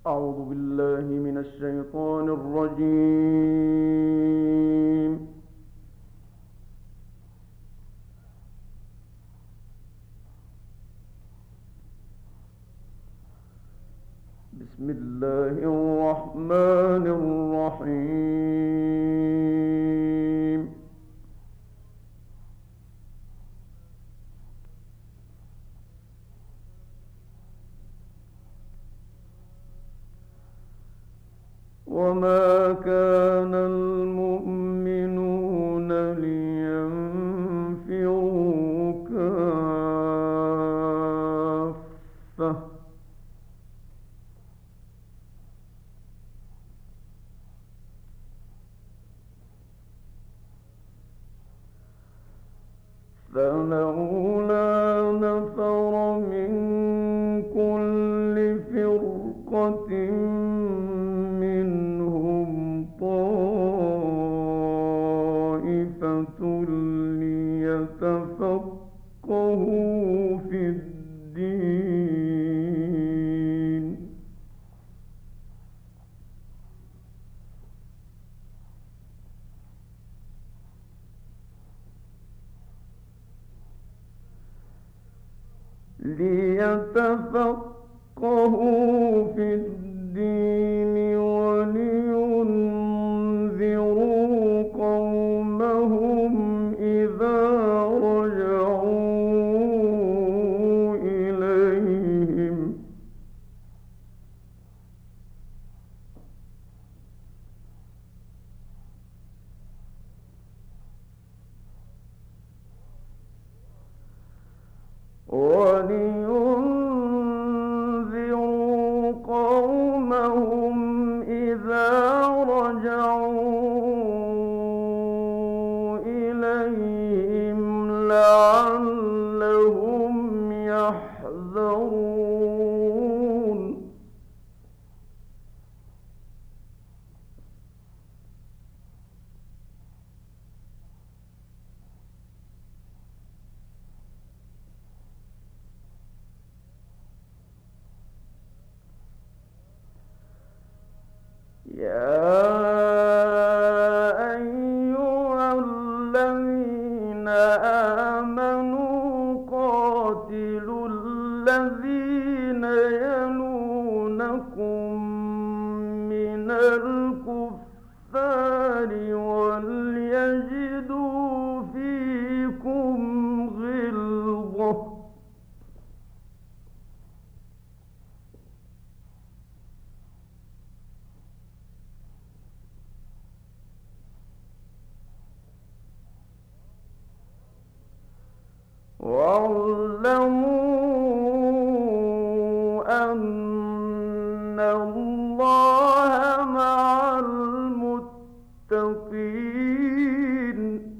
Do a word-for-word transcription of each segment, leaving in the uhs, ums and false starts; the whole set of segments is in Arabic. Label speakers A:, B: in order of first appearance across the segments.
A: أعوذ بالله من الشيطان الرجيم. بسم الله الرحمن الرحيم. وما كان المؤمنون لينفروا كافة فلولا نفر من كل فرقة منهم طائفة ليتفقهوا في الدين ليتفقهوا في الدين ولينذروا قومهم إذا رجعوا إليهم ولينذروا قومهم إذا رجعوا إليهم لعلهم يحذرون يا أيها الذين آمنوا قاتلوا الذين يلونكم من الكفار وليجدوا فيكم غلظة واعلموا أن الله مع المتقين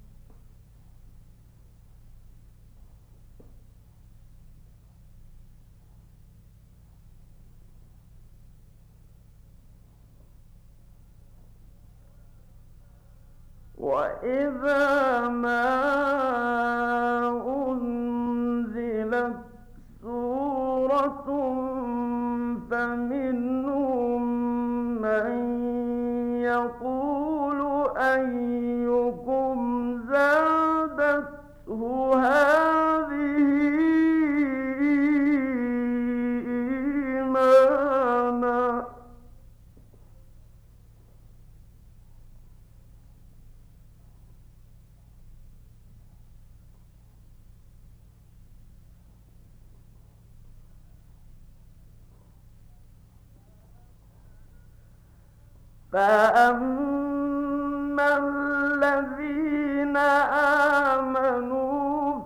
A: وإذا ما أنزلت سورة فمنهم من يقول أيكم زادته هذه إيمانا فأما الذين آمنوا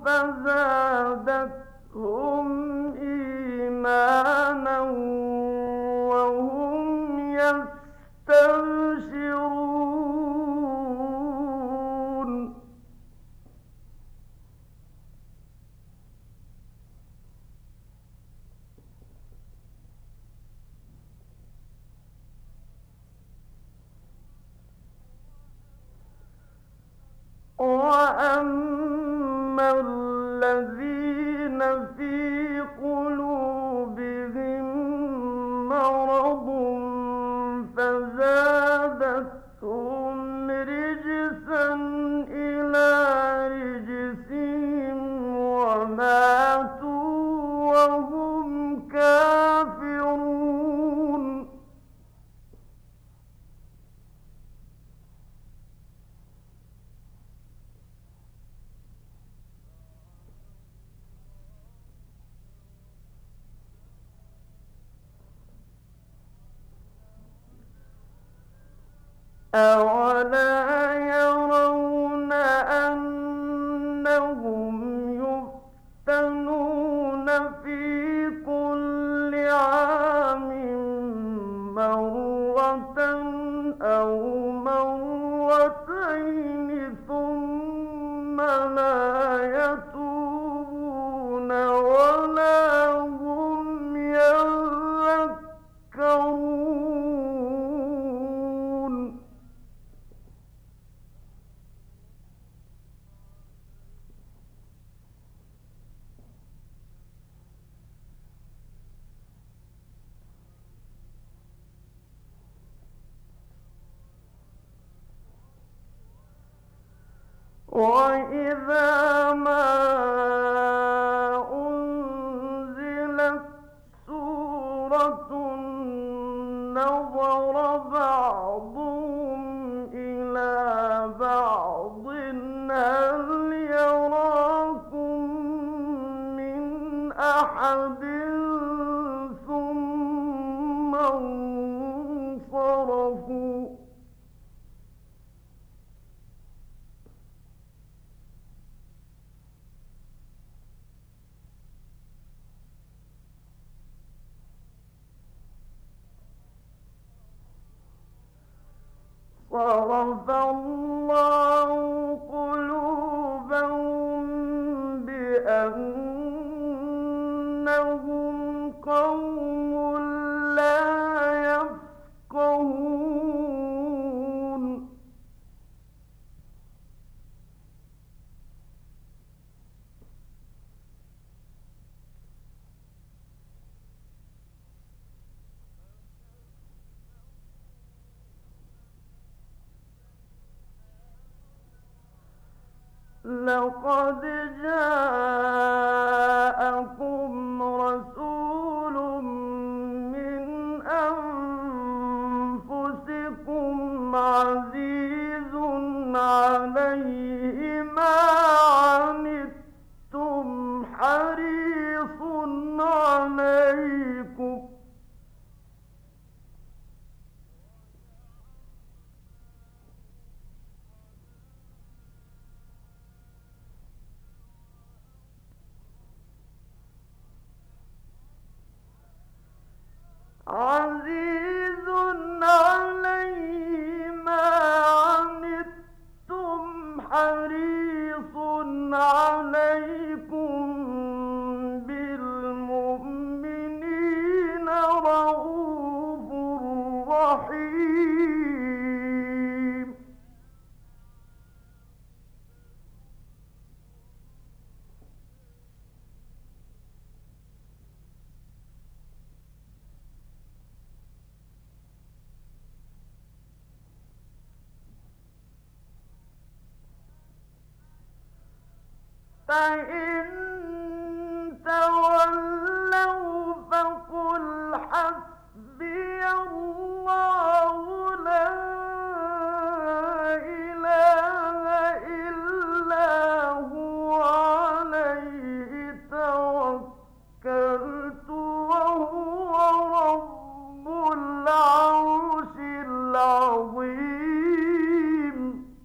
A: فزادتهم إيمانا وهم يستبشرون وأما الذين في قلوبهم مرض أولا يرون أنهم يفتنون في كل عام مرة أو مرتين ثم لا يتوبون ولا هم يذكرون. وإذا ما أنزلت سورة نظر بعضهم إلى بعض هل يراكم من أحد ثم انصرفوا. صرف الله قلوبهم بأنهم قوم لا يفقهون. لقد جاءكم رسول من أنفسكم عزيز عليه ما عنتم حريص عليكم عزيز عليه ما عنتم حريص عليكم بالمؤمنين رءوف رحيم. فإن تولوا فقل حسبي الله لا إله إلا هو عليه توكلت وهو رب العرش العظيم.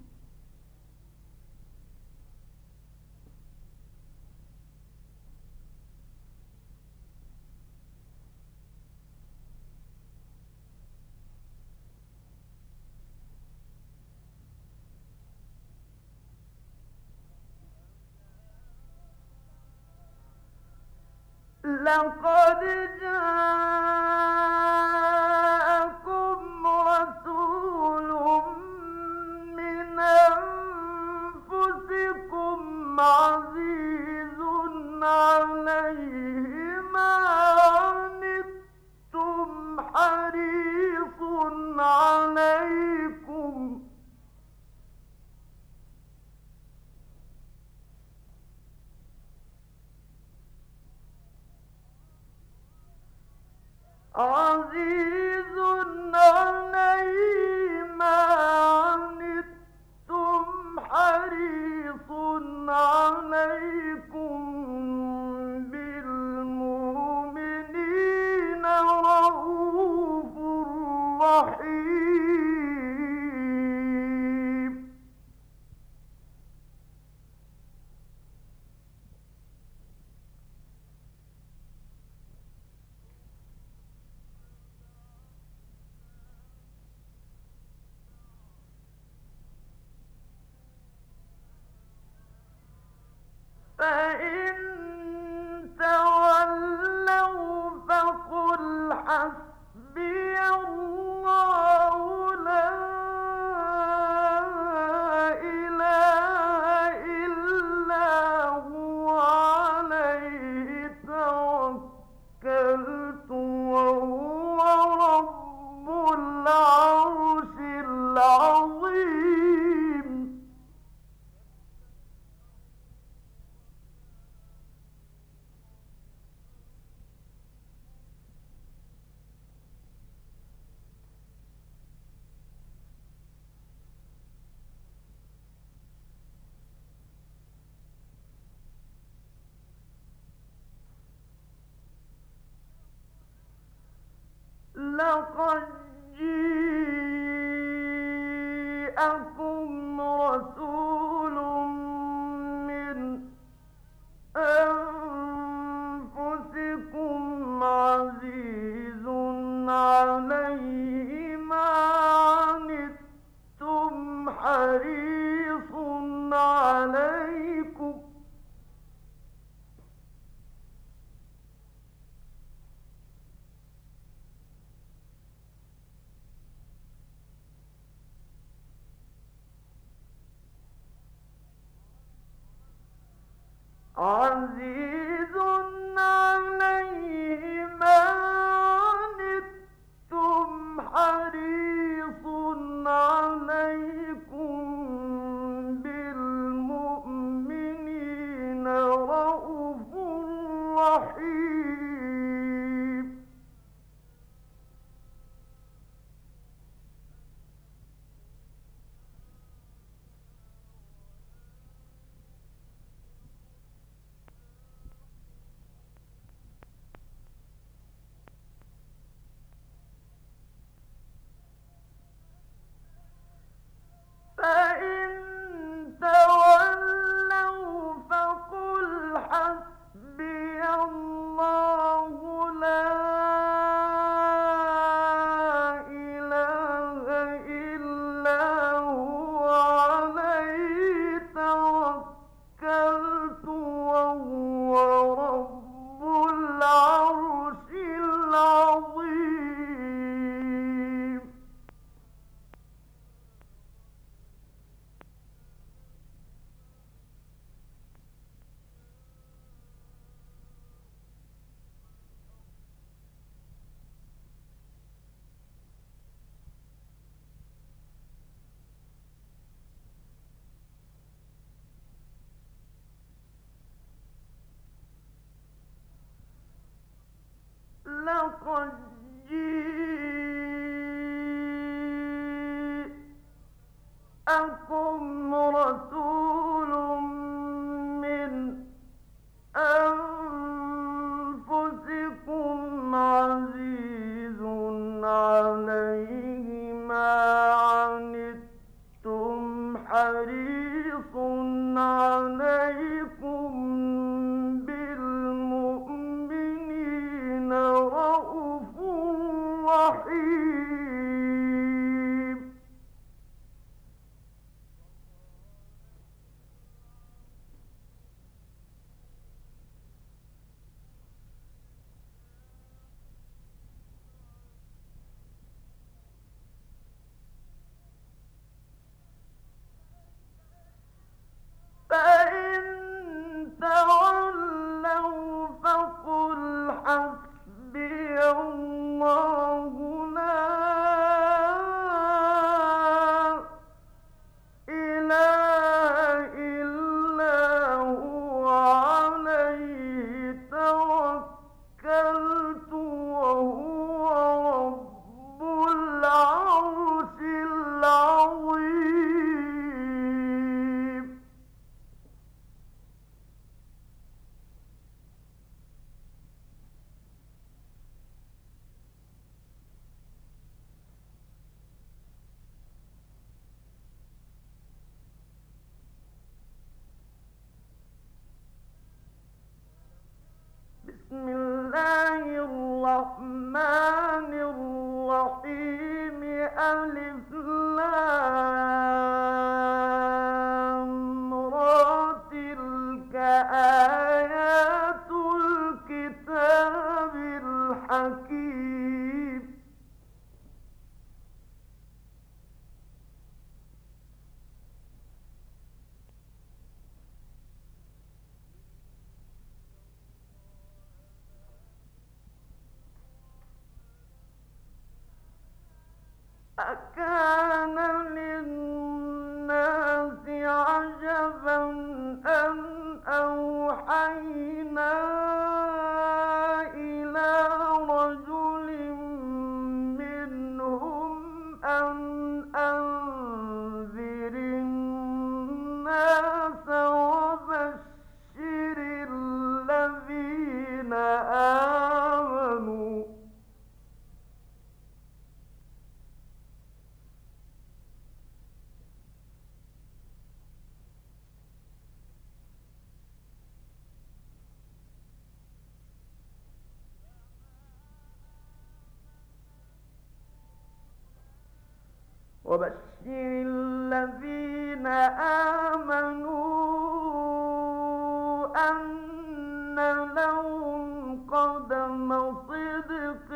A: لقد جاءكم رسول من أنفسكم عزيز عليه ما عنتم حريص عليكم عزيز عليه ما عنتم حريص عليكم بالمؤمنين رءوف رحيم. عزيز عليه ما عنتم حريص عليكم بالمؤمنين رءوف رحيم. فإن تولوا فقل حسبي الله لا إله إلا هو عليه توكلت وهو رب العرش العظيم. لقد جاءكم رسول من أنفسكم عزيز عليه ما عنتم حريص عليكم بالمؤمنين رءوف رحيم. فإن تولوا فقل حسبي الله لا إله إلا هو عليه توكلت وهو رب العرش العظيم. بسم الله الرحمن الرحيم. ألف لام را تلك آيات الكتاب الحكيم. أكان للناس عجبا أن أوحينا إلى رجل منهم أن أنذر الناس وبشر الذين آمنوا وبشر الذين آمنوا أن لهم قدم صدق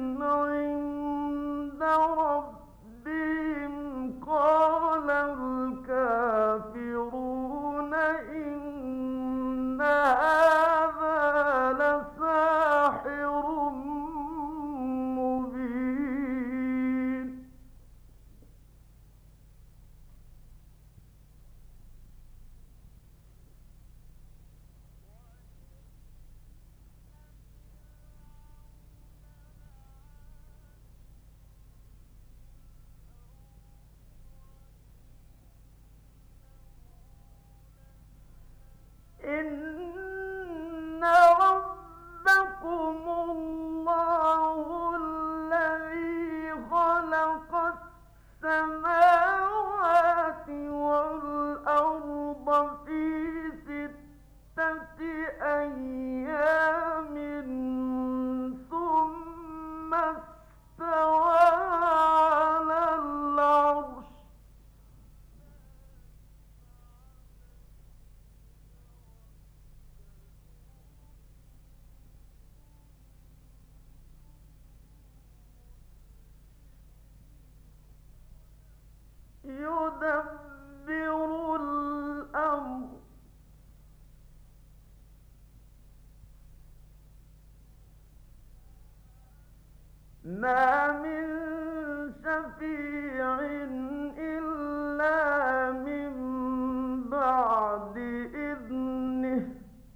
A: عند ربهم. قال الكافرون إن أيام ثم استوى على العرش يدبر الأمر ما من شفيع إلا من بعد إذنه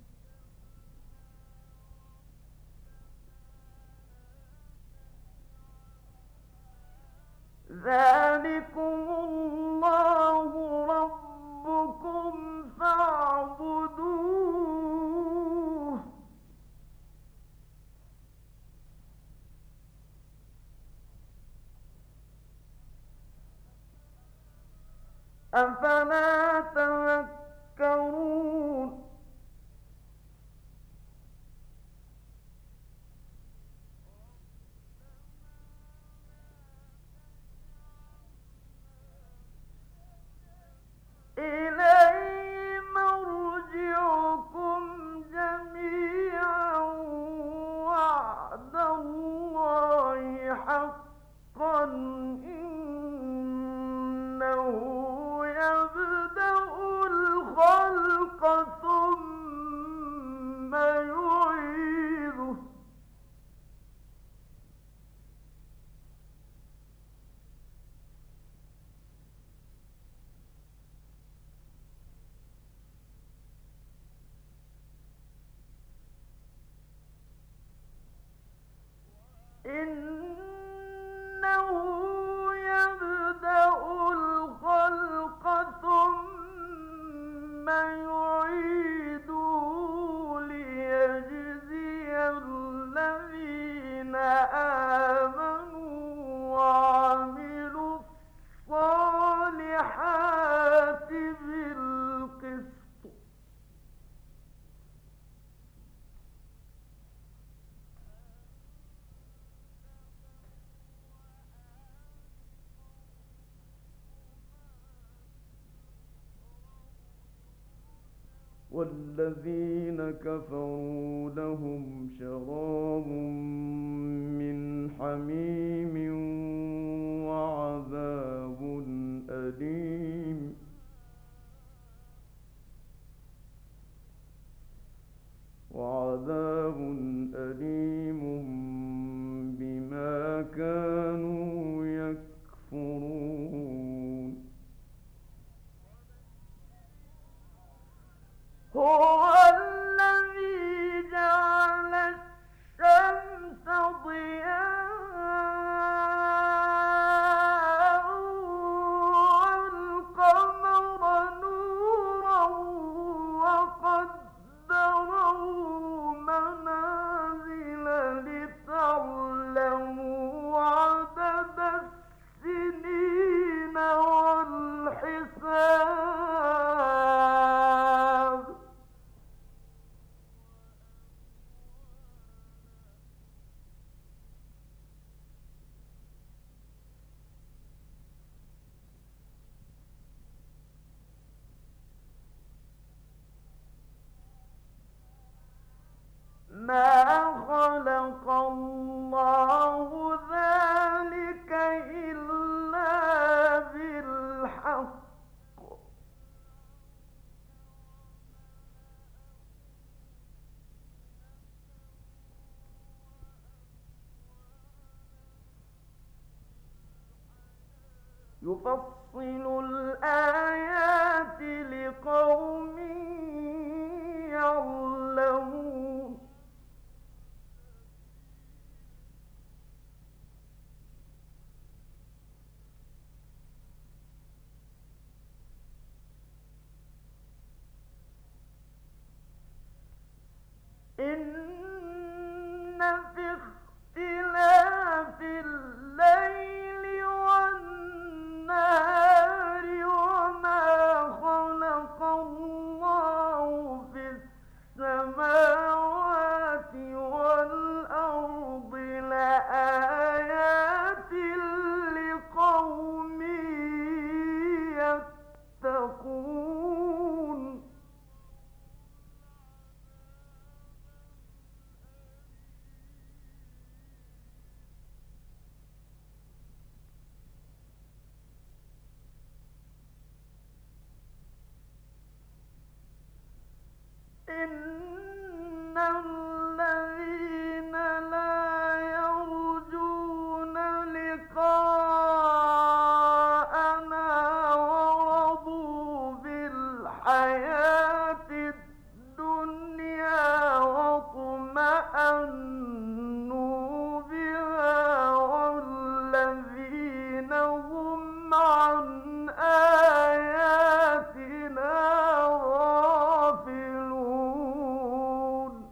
A: ذلكم الله ربكم فاعبدوه أفلا تذكرون إليه مرجعكم جميعا وعد الله حقا إنه يبدأ الخلق ثم يعيده إنه يبدأ الخلق ثم يعيده ليجزي الذين آمنوا وعملوا الصالحات بالقسط والذين كفروا لهم شراب من حميم وعذاب أليم وعذاب أليم بما كانوا يكفرون هو الذي جعل الشمس ضياء والقمر نورا وقدره منازل لتعلموا عدد السنين والحساب ما خلق الله ذلك إلا بالحق يفصل الآيات لقوم يعلمون إن في اختلاف الليل والنهار السماوات والأرض لآيات لقوم يتقون إن الذين لا يرجون لقاءنا ورضوا بالحياة الدنيا واطمأنوا بها والذين هم عن آياتنا غافلون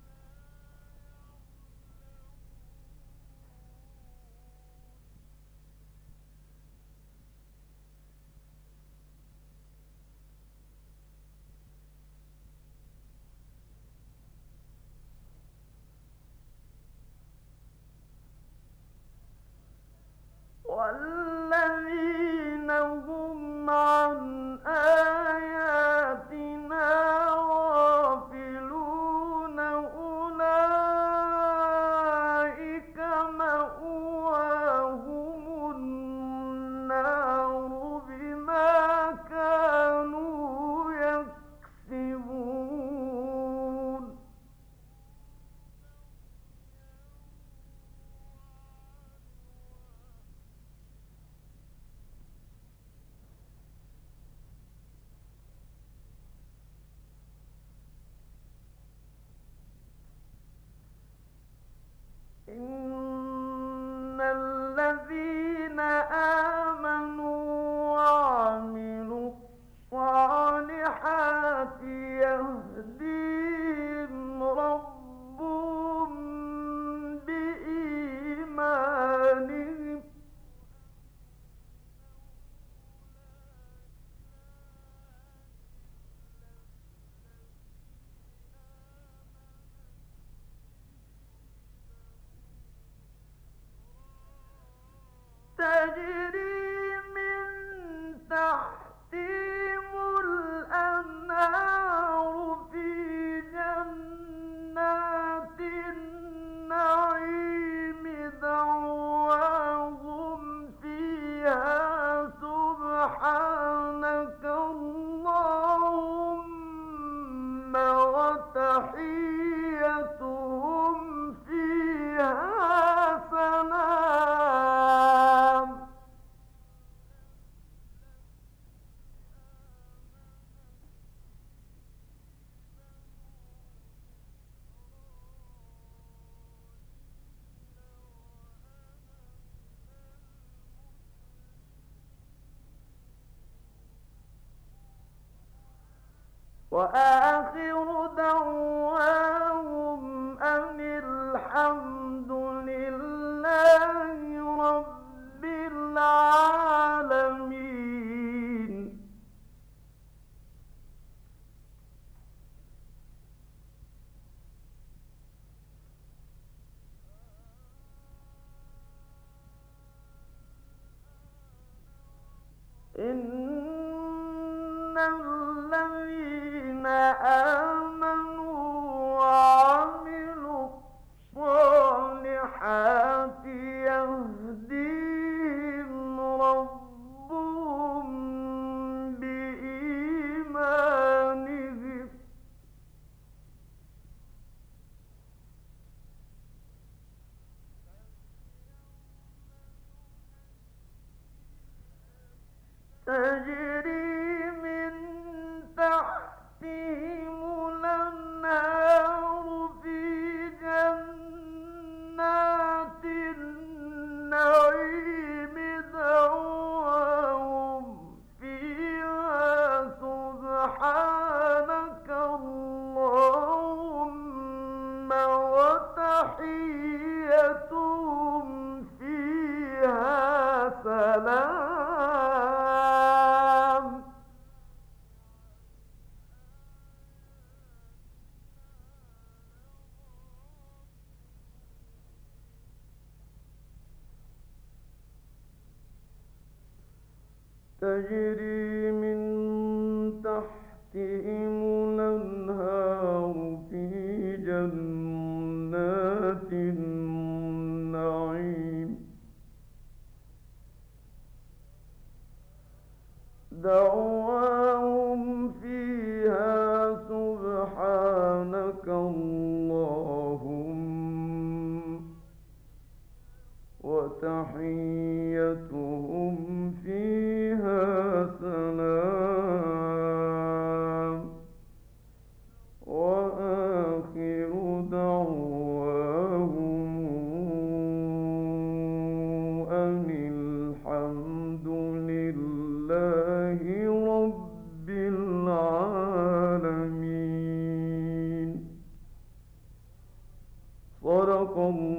A: والذين هم عن آياتنا غافلون أولئك مأواهم النار بما كانوا يكسبون إن الذين آمنوا وعملوا الصالحات يهديهم ربهم بإيمانهم تجري من تحتهم الأنهار في جنات النعيم دعواهم فيها سبحانك اللهم وتحيتهم فيها سلام وآخر دعواهم أن الحمد لله رب العالمين إن الذين آمنوا وعملوا الصالحات يهديهم ربهم بإيمانهم تجري من تحتهم تجري من تحتهم الأنهار في جنات النعيم دعواهم فيها سبحانك اللهم وتحيتهم فيها سلام وآخر دعواهم أن الحمد لله رب العالمين. صدق الله